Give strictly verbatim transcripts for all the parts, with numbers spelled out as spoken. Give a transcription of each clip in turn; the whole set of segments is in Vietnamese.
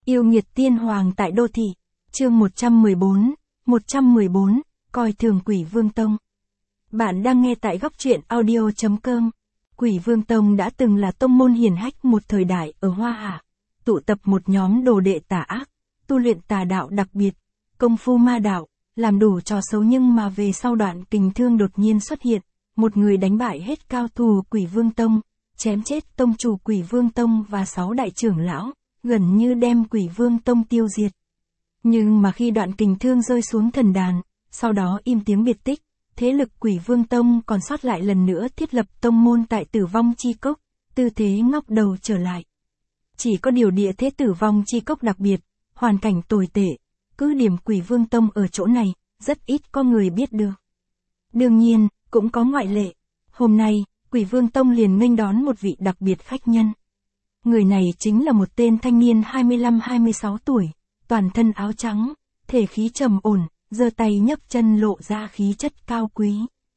Yêu nghiệt tiên hoàng tại đô thị. Chương một trăm mười bốn, một trăm mười bốn, coi thường Quỷ Vương Tông. Bạn đang nghe tại góc truyện audio chấm com. Quỷ Vương Tông đã từng là tông môn hiển hách một thời đại ở Hoa Hạ, tụ tập một nhóm đồ đệ tà ác, tu luyện tà đạo đặc biệt, công phu ma đạo, làm đủ trò xấu, nhưng mà về sau Đoạn Kình Thương đột nhiên xuất hiện, một người đánh bại hết cao thủ Quỷ Vương Tông, chém chết tông chủ Quỷ Vương Tông và sáu đại trưởng lão, gần như đem Quỷ Vương Tông tiêu diệt. Nhưng mà khi Đoạn Kình Thương rơi xuống thần đàn, sau đó im tiếng biệt tích, thế lực Quỷ Vương Tông còn sót lại lần nữa thiết lập tông môn tại Tử Vong Chi Cốc, tư thế ngóc đầu trở lại. Chỉ có điều địa thế Tử Vong Chi Cốc đặc biệt, hoàn cảnh tồi tệ, cứ điểm Quỷ Vương Tông ở chỗ này, rất ít có người biết được. Đương nhiên, cũng có ngoại lệ. Hôm nay, Quỷ Vương Tông liền nghênh đón một vị đặc biệt khách nhân. Người này chính là một tên thanh niên hai mươi lăm hai mươi sáu tuổi, toàn thân áo trắng, thể khí trầm ổn, giơ tay nhấc chân lộ ra khí chất cao quý.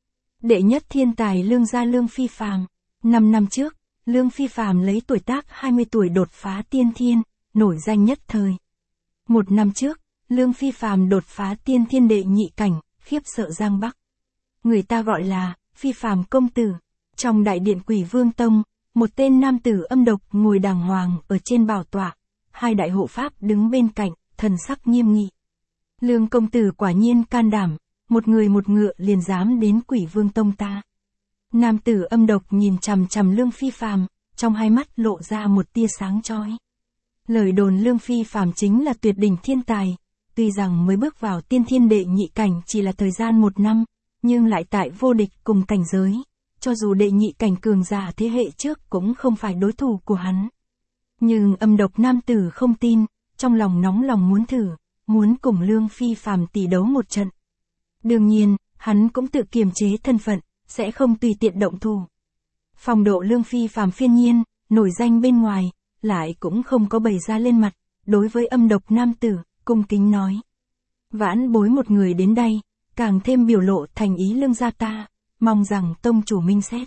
Đệ nhất thiên tài Lương gia Lương Phi Phàm. Năm năm trước, Lương Phi Phàm lấy tuổi tác hai mươi tuổi đột phá tiên thiên, nổi danh nhất thời. Một năm trước, Lương Phi Phàm đột phá tiên thiên đệ nhị cảnh, khiếp sợ Giang Bắc. Người ta gọi là Phi Phàm công tử. Trong đại điện Quỷ Vương Tông, một tên nam tử âm độc ngồi đàng hoàng ở trên bảo tọa, hai đại hộ pháp đứng bên cạnh, thần sắc nghiêm nghị. Lương công tử quả nhiên can đảm, một người một ngựa liền dám đến Quỷ Vương Tông ta. Nam tử âm độc nhìn chằm chằm Lương Phi Phàm, trong hai mắt lộ ra một tia sáng chói. Lời đồn Lương Phi Phàm chính là tuyệt đỉnh thiên tài, tuy rằng mới bước vào tiên thiên đệ nhị cảnh chỉ là thời gian một năm, nhưng lại tại vô địch cùng cảnh giới, cho dù đệ nhị cảnh cường giả thế hệ trước cũng không phải đối thủ của hắn. Nhưng âm độc nam tử không tin, trong lòng nóng lòng muốn thử, muốn cùng Lương Phi Phàm tỷ đấu một trận. Đương nhiên, hắn cũng tự kiềm chế thân phận, sẽ không tùy tiện động thủ. Phong độ Lương Phi Phàm phiên nhiên, nổi danh bên ngoài, lại cũng không có bày ra lên mặt, đối với âm độc nam tử, cung kính nói. Vãn bối một người đến đây, càng thêm biểu lộ thành ý Lương gia ta, mong rằng tông chủ minh xét.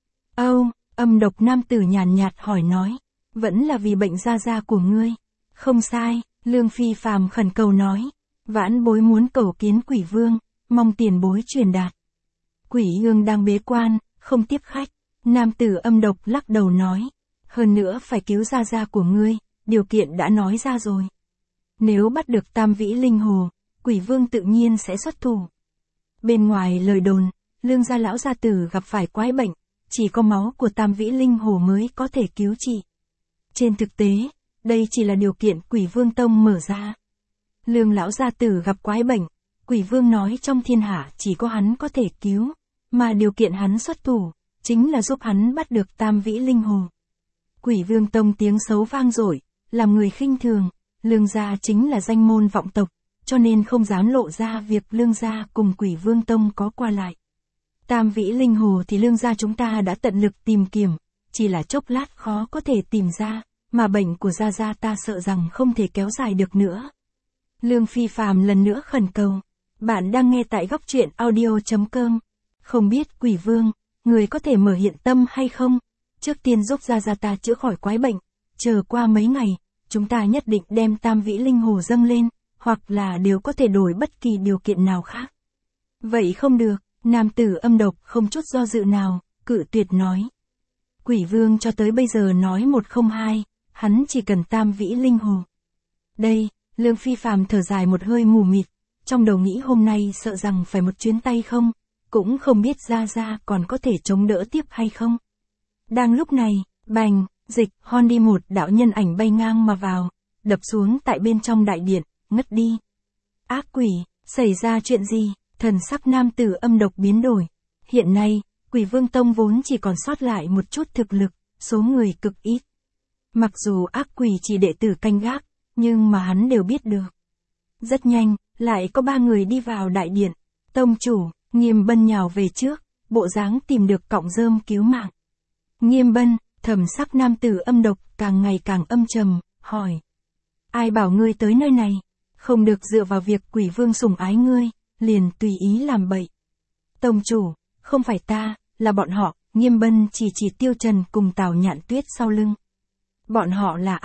Âu, âm độc nam tử nhàn nhạt hỏi nói, vẫn là vì bệnh da da của ngươi. Không sai, Lương Phi Phàm khẩn cầu nói, vãn bối muốn cầu kiến Quỷ Vương, mong tiền bối truyền đạt. Quỷ Vương đang bế quan, không tiếp khách. Nam tử âm độc lắc đầu nói, hơn nữa phải cứu da da của ngươi, điều kiện đã nói ra rồi. Nếu bắt được Tam Vĩ Linh Hồ, Quỷ Vương tự nhiên sẽ xuất thủ. Bên ngoài lời đồn, Lương gia lão gia tử gặp phải quái bệnh, chỉ có máu của Tam Vĩ Linh Hồ mới có thể cứu trị. Trên thực tế, đây chỉ là điều kiện Quỷ Vương Tông mở ra. Lương lão gia tử gặp quái bệnh, Quỷ Vương nói trong thiên hạ chỉ có hắn có thể cứu, mà điều kiện hắn xuất thủ, chính là giúp hắn bắt được Tam Vĩ Linh Hồ. Quỷ Vương Tông tiếng xấu vang dội, làm người khinh thường, Lương gia chính là danh môn vọng tộc, cho nên không dám lộ ra việc Lương gia cùng Quỷ Vương Tông có qua lại. Tam Vĩ Linh Hồ thì Lương gia chúng ta đã tận lực tìm kiếm, chỉ là chốc lát khó có thể tìm ra, mà bệnh của gia gia ta sợ rằng không thể kéo dài được nữa. Lương Phi Phàm lần nữa khẩn cầu. Bạn đang nghe tại góc truyện audio chấm com. Không biết Quỷ Vương, người có thể mở hiện tâm hay không? Trước tiên giúp gia gia ta chữa khỏi quái bệnh, chờ qua mấy ngày, chúng ta nhất định đem Tam Vĩ Linh Hồ dâng lên, hoặc là đều có thể đổi bất kỳ điều kiện nào khác. Vậy không được, nam tử âm độc không chút do dự nào, cự tuyệt nói. Quỷ Vương cho tới bây giờ nói một không hai, hắn chỉ cần Tam Vĩ Linh Hồ. Đây, Lương Phi Phàm thở dài một hơi mù mịt, trong đầu nghĩ hôm nay sợ rằng phải một chuyến tay không, cũng không biết gia gia còn có thể chống đỡ tiếp hay không. Đang lúc này, bành, dịch, hon đi một đạo nhân ảnh bay ngang mà vào, đập xuống tại bên trong đại điện, ngất đi. Ác quỷ, xảy ra chuyện gì? Thần sắc nam tử âm độc biến đổi. Hiện nay, Quỷ Vương Tông vốn chỉ còn sót lại một chút thực lực, số người cực ít. Mặc dù ác quỷ chỉ đệ tử canh gác, nhưng mà hắn đều biết được. Rất nhanh, lại có ba người đi vào đại điện. Tông chủ, Nghiêm Bân nhào về trước, bộ dáng tìm được cọng rơm cứu mạng. Nghiêm Bân, thầm sắc nam tử âm độc càng ngày càng âm trầm, hỏi. Ai bảo ngươi tới nơi này? Không được dựa vào việc Quỷ Vương sủng ái ngươi, liền tùy ý làm bậy. Tông chủ, không phải ta, là bọn họ. Nghiêm Bân chỉ chỉ Tiêu Trần cùng Tào Nhạn Tuyết sau lưng. Bọn họ là ai?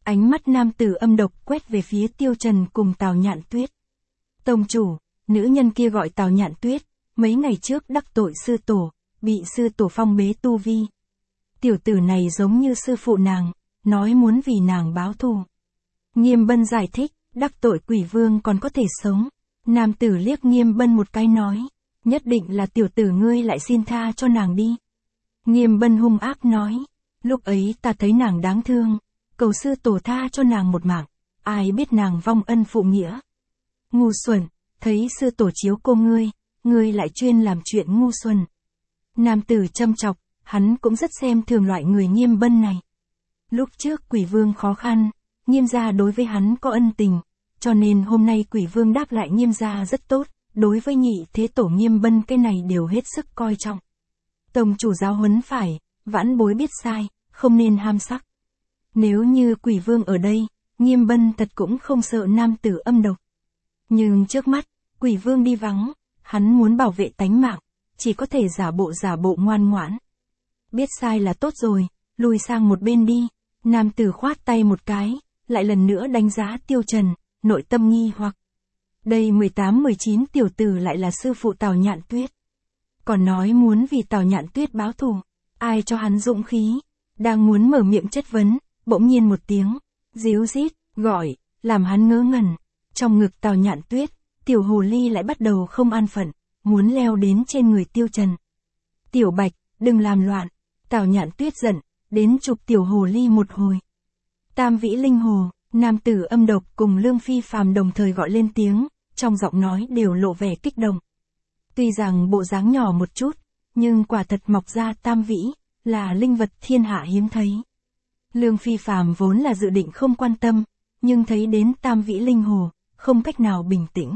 Ánh mắt nam tử âm độc quét về phía Tiêu Trần cùng Tào Nhạn Tuyết. Tông chủ, nữ nhân kia gọi Tào Nhạn Tuyết, mấy ngày trước đắc tội sư tổ, bị sư tổ phong bế tu vi. Tiểu tử này giống như sư phụ nàng, nói muốn vì nàng báo thù. Nghiêm Bân giải thích, đắc tội quỷ vương còn có thể sống. Nam tử liếc Nghiêm Bân một cái nói, nhất định là tiểu tử ngươi lại xin tha cho nàng đi. Nghiêm Bân hung ác nói, lúc ấy ta thấy nàng đáng thương, cầu sư tổ tha cho nàng một mạng, ai biết nàng vong ân phụ nghĩa. Ngu xuẩn, thấy sư tổ chiếu cô ngươi, ngươi lại chuyên làm chuyện ngu xuẩn. Nam tử châm chọc, hắn cũng rất xem thường loại người Nghiêm Bân này. Lúc trước quỷ vương khó khăn, Nghiêm gia đối với hắn có ân tình, cho nên hôm nay quỷ vương đáp lại Nghiêm gia rất tốt, đối với nhị thế tổ Nghiêm Bân cái này đều hết sức coi trọng. Tông chủ giáo huấn phải, vãn bối biết sai, không nên ham sắc. Nếu như quỷ vương ở đây, Nghiêm Bân thật cũng không sợ nam tử âm độc. Nhưng trước mắt, quỷ vương đi vắng, hắn muốn bảo vệ tánh mạng, chỉ có thể giả bộ giả bộ ngoan ngoãn. Biết sai là tốt rồi, lùi sang một bên đi. Nam tử khoát tay một cái, lại lần nữa đánh giá Tiêu Trần, nội tâm nghi hoặc. Đây mười tám mười chín tiểu tử lại là sư phụ Tào Nhạn Tuyết. Còn nói muốn vì Tào Nhạn Tuyết báo thù, ai cho hắn dũng khí. Đang muốn mở miệng chất vấn, bỗng nhiên một tiếng, díu rít, gọi, làm hắn ngớ ngẩn. Trong ngực Tào Nhạn Tuyết, tiểu hồ ly lại bắt đầu không an phận, muốn leo đến trên người Tiêu Trần. Tiểu Bạch, đừng làm loạn. Tào Nhạn Tuyết giận, đến chụp tiểu hồ ly một hồi. Tam Vĩ Linh Hồ, nam tử âm độc cùng Lương Phi Phàm đồng thời gọi lên tiếng, trong giọng nói đều lộ vẻ kích động. Tuy rằng bộ dáng nhỏ một chút, nhưng quả thật mọc ra tam vĩ, là linh vật thiên hạ hiếm thấy. Lương Phi Phàm vốn là dự định không quan tâm, nhưng thấy đến Tam Vĩ Linh Hồ, không cách nào bình tĩnh.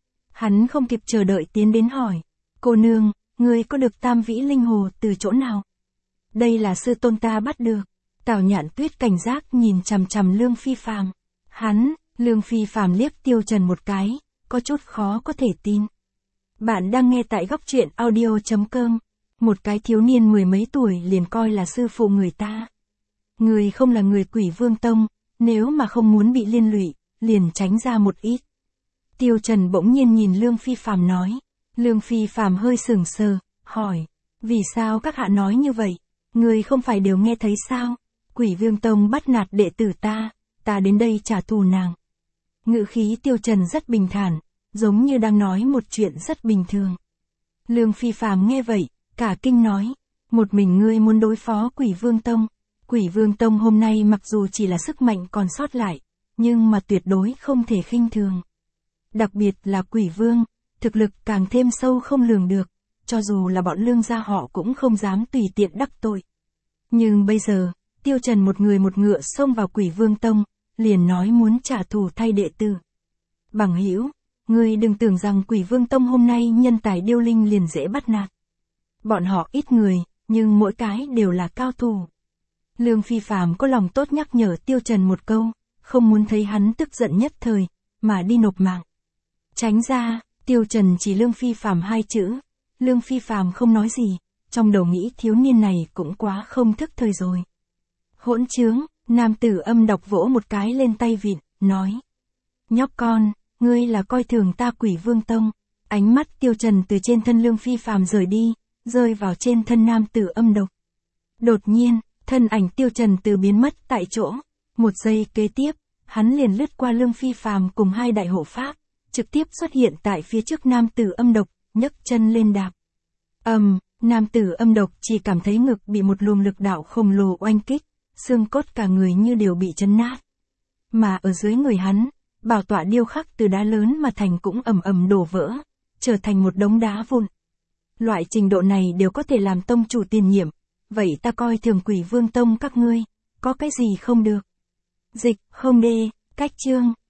Hắn không kịp chờ đợi tiến đến hỏi, cô nương, ngươi có được Tam Vĩ Linh Hồ từ chỗ nào? Đây là sư tôn ta bắt được. Tào Nhạn Tuyết cảnh giác nhìn chằm chằm Lương Phi Phàm. Hắn, Lương Phi Phàm liếc Tiêu Trần một cái, có chút khó có thể tin. Bạn đang nghe tại góc truyện audio chấm com. Một cái thiếu niên mười mấy tuổi liền coi là sư phụ người ta. Người không là người Quỷ Vương Tông, nếu mà không muốn bị liên lụy, liền tránh ra một ít. Tiêu Trần bỗng nhiên nhìn Lương Phi Phàm nói. Lương Phi Phàm hơi sững sờ, hỏi, vì sao các hạ nói như vậy? Người không phải đều nghe thấy sao? Quỷ Vương Tông bắt nạt đệ tử ta, ta đến đây trả thù nàng. Ngữ khí Tiêu Trần rất bình thản, giống như đang nói một chuyện rất bình thường. Lương Phi Phàm nghe vậy, cả kinh nói, một mình ngươi muốn đối phó Quỷ Vương Tông. Quỷ Vương Tông hôm nay mặc dù chỉ là sức mạnh còn sót lại, nhưng mà tuyệt đối không thể khinh thường. Đặc biệt là Quỷ Vương, thực lực càng thêm sâu không lường được, cho dù là bọn Lương gia họ cũng không dám tùy tiện đắc tội. Nhưng bây giờ, Tiêu Trần một người một ngựa xông vào Quỷ Vương Tông, liền nói muốn trả thù thay đệ tử. Bằng hữu, ngươi đừng tưởng rằng Quỷ Vương Tông hôm nay nhân tài điêu linh liền dễ bắt nạt. Bọn họ ít người, nhưng mỗi cái đều là cao thủ. Lương Phi Phàm có lòng tốt nhắc nhở Tiêu Trần một câu, không muốn thấy hắn tức giận nhất thời, mà đi nộp mạng. Tránh ra, Tiêu Trần chỉ Lương Phi Phàm hai chữ. Lương Phi Phàm không nói gì, trong đầu nghĩ thiếu niên này cũng quá không thức thời rồi. Hỗn trướng, nam tử âm độc vỗ một cái lên tay vịn, nói. Nhóc con, ngươi là coi thường ta Quỷ Vương Tông. Ánh mắt Tiêu Trần từ trên thân Lương Phi Phàm rời đi, rơi vào trên thân nam tử âm độc. Đột nhiên, thân ảnh Tiêu Trần từ biến mất tại chỗ. Một giây kế tiếp, hắn liền lướt qua Lương Phi Phàm cùng hai đại hộ pháp, trực tiếp xuất hiện tại phía trước nam tử âm độc, nhấc chân lên đạp. Ầm, um, nam tử âm độc chỉ cảm thấy ngực bị một luồng lực đạo khổng lồ oanh kích, xương cốt cả người như đều bị chấn nát. Mà ở dưới người hắn, bảo tọa điêu khắc từ đá lớn mà thành cũng ầm ầm đổ vỡ, trở thành một đống đá vụn. Loại trình độ này đều có thể làm tông chủ tiền nhiệm, vậy ta coi thường Quỷ Vương Tông các ngươi, có cái gì không được. Dịch, không đê, cách chương.